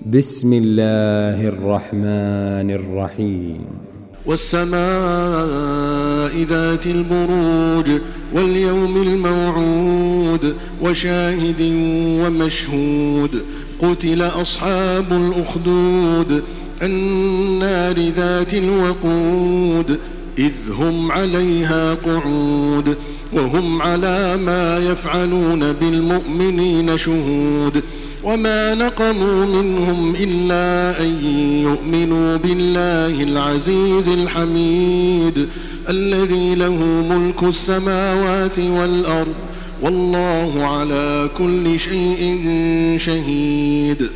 بسم الله الرحمن الرحيم. والسماء ذات البروج واليوم الموعود وشاهد ومشهود قتل أصحاب الأخدود النار ذات الوقود إذ هم عليها قعود وهم على ما يفعلون بالمؤمنين شهود وما نقموا منهم إلا أن يؤمنوا بالله العزيز الحميد الذي له ملك السماوات والأرض والله على كل شيء شهيد.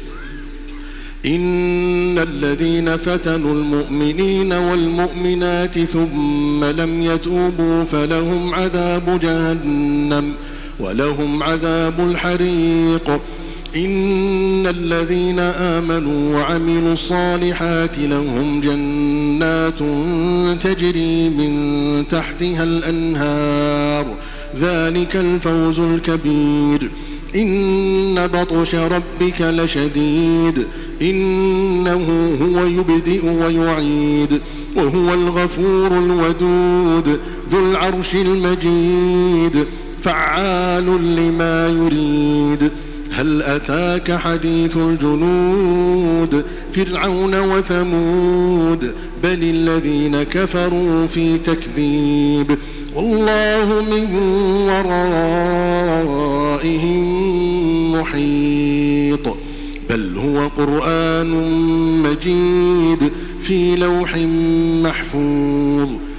إن الذين فتنوا المؤمنين والمؤمنات ثم لم يتوبوا فلهم عذاب جهنم ولهم عذاب الحريق. إن الذين آمنوا وعملوا الصالحات لهم جنات تجري من تحتها الأنهار ذلك الفوز الكبير. إن بطش ربك لشديد إنه هو يبدئ ويعيد وهو الغفور الودود ذو العرش المجيد فعال لما يريد. هل أتاك حديث الجنود فرعون وثمود بل الذين كفروا في تكذيب والله من ورائهم محيط. بل هو قرآن مجيد في لوح محفوظ